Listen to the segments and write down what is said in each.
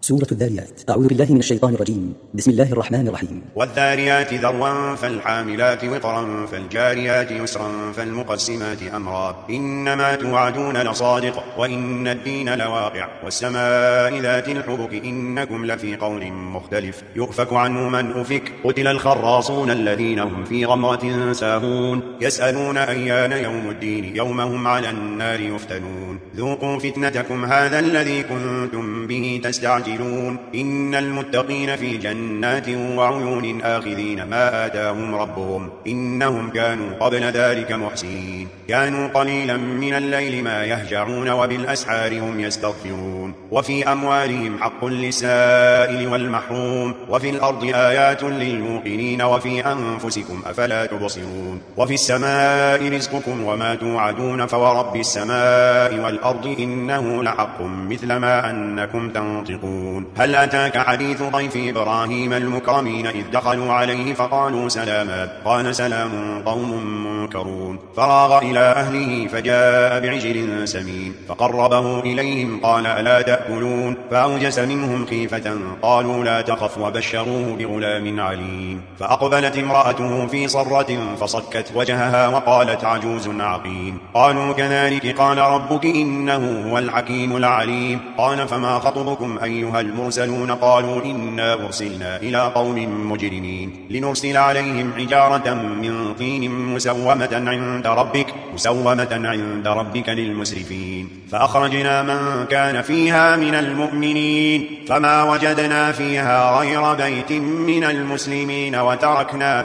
سورة الذاريات. أعوذ بالله من الشيطان الرجيم. بسم الله الرحمن الرحيم. والذاريات ذروا فالحاملات وقرا فالجاريات يسرا فالمقسمات أمرا إنما توعدون لصادق وإن الدين لواقع والسماء ذات الحبك إنكم لفي قول مختلف يؤفك عنه من أفك قتل الخراصون الذين هم في غمرة ساهون يسألون أيان يوم الدين يوم هم على النار يفتنون ذوقوا فتنتكم هذا الذي كنتم به تستعجلون إن المتقين في جنات وعيون آخذين ما آتاهم ربهم إنهم كانوا قبل ذلك محسنين كانوا قليلا من الليل ما يهجعون وبالأسحار هم يستغفرون وفي أموالهم حق للسائل والمحروم وفي الأرض آيات للموقنين وفي أنفسكم أفلا تبصرون وفي السماء رزقكم وما توعدون فورب السماء والأرض إنه لحق مثل ما أنكم تنطقون هل أتاك حديث ضيف إبراهيم المكرمين إذ دخلوا عليه فقالوا سلاما قال سلام قوم منكرون فراغ إلى أهله فجاء بعجل سمين فقربه إليهم قال ألا تأكلون فأوجس منهم خيفة قالوا لا تخف وبشروه بغلام عليم فأقبلت امرأته في صرة فصكت وجهها وقالت عجوز عقيم قالوا كذلك قال ربك إنه هو الحكيم العليم قال فما خطبكم أيها المرسلون قالوا إنا أرسلنا إلى قوم مجرمين لنرسل عليهم حجارة من طين مسومة عند ربك للمسرفين فأخرجنا من كان فيها من المؤمنين فما وجدنا فيها غير بيت من المسلمين وتركنا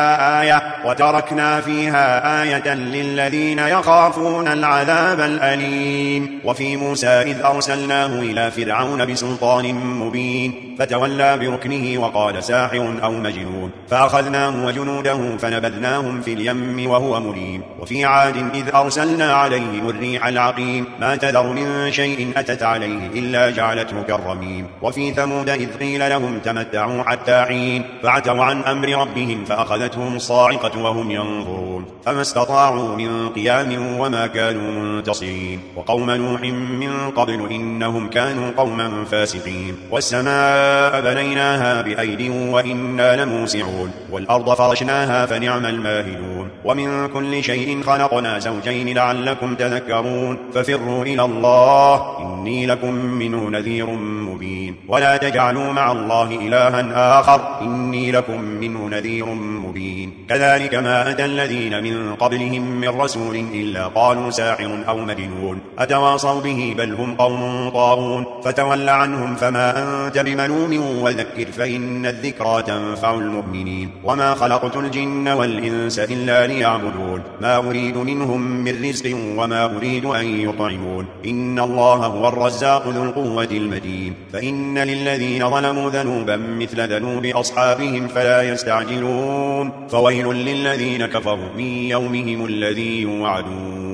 فيها آية للذين يخافون العذاب الأليم وفي موسى إذ أرسلناه إلى فرعون بسلطان مبين فتولى بركنه وقال ساحر أو مجنون فأخذناه وجنوده فنبذناهم في اليم وهو مليم وفي عاد إذ أرسلنا عليهم الريح العقيم ما تذر من شيء أتت عليه إلا جعلته كالرميم وفي ثمود إذ قيل لهم تمتعوا حتى حين فعتوا عن أمر ربهم فأخذتهم الصاعقة وهم ينظرون فما استطاعوا من قيام وما كانوا منتصرين وقوم نوح من قبل إنهم كانوا قوما فاسقين والسماء بنيناها بأيد وإنا لموسعون والأرض فرشناها فنعم الماهدون ومن كل شيء خلقنا زوجين لعلكم تذكرون ففروا إلى الله إني لكم منه نذير مبين ولا تجعلوا مع الله إلها آخر إني لكم منه نذير مبين كذلك ما أتى الذين من قبلهم من رسول إلا قالوا ساحر أو مجنون أتواصوا به بل هم قوم طاغون فتول عنهم فما أنت بملوم وذكر فإن الذكرى تنفع المؤمنين وما خلقت الجن والإنس إلا ليعبدون ما أريد منهم من رزق وما أريد أن يطعمون إن الله هو الرزاق ذو القوة المتين فإن للذين ظلموا ذنوبا مثل ذنوب أصحابهم فلا يستعجلون فويل للذين كفروا من يومهم الذي يوعدون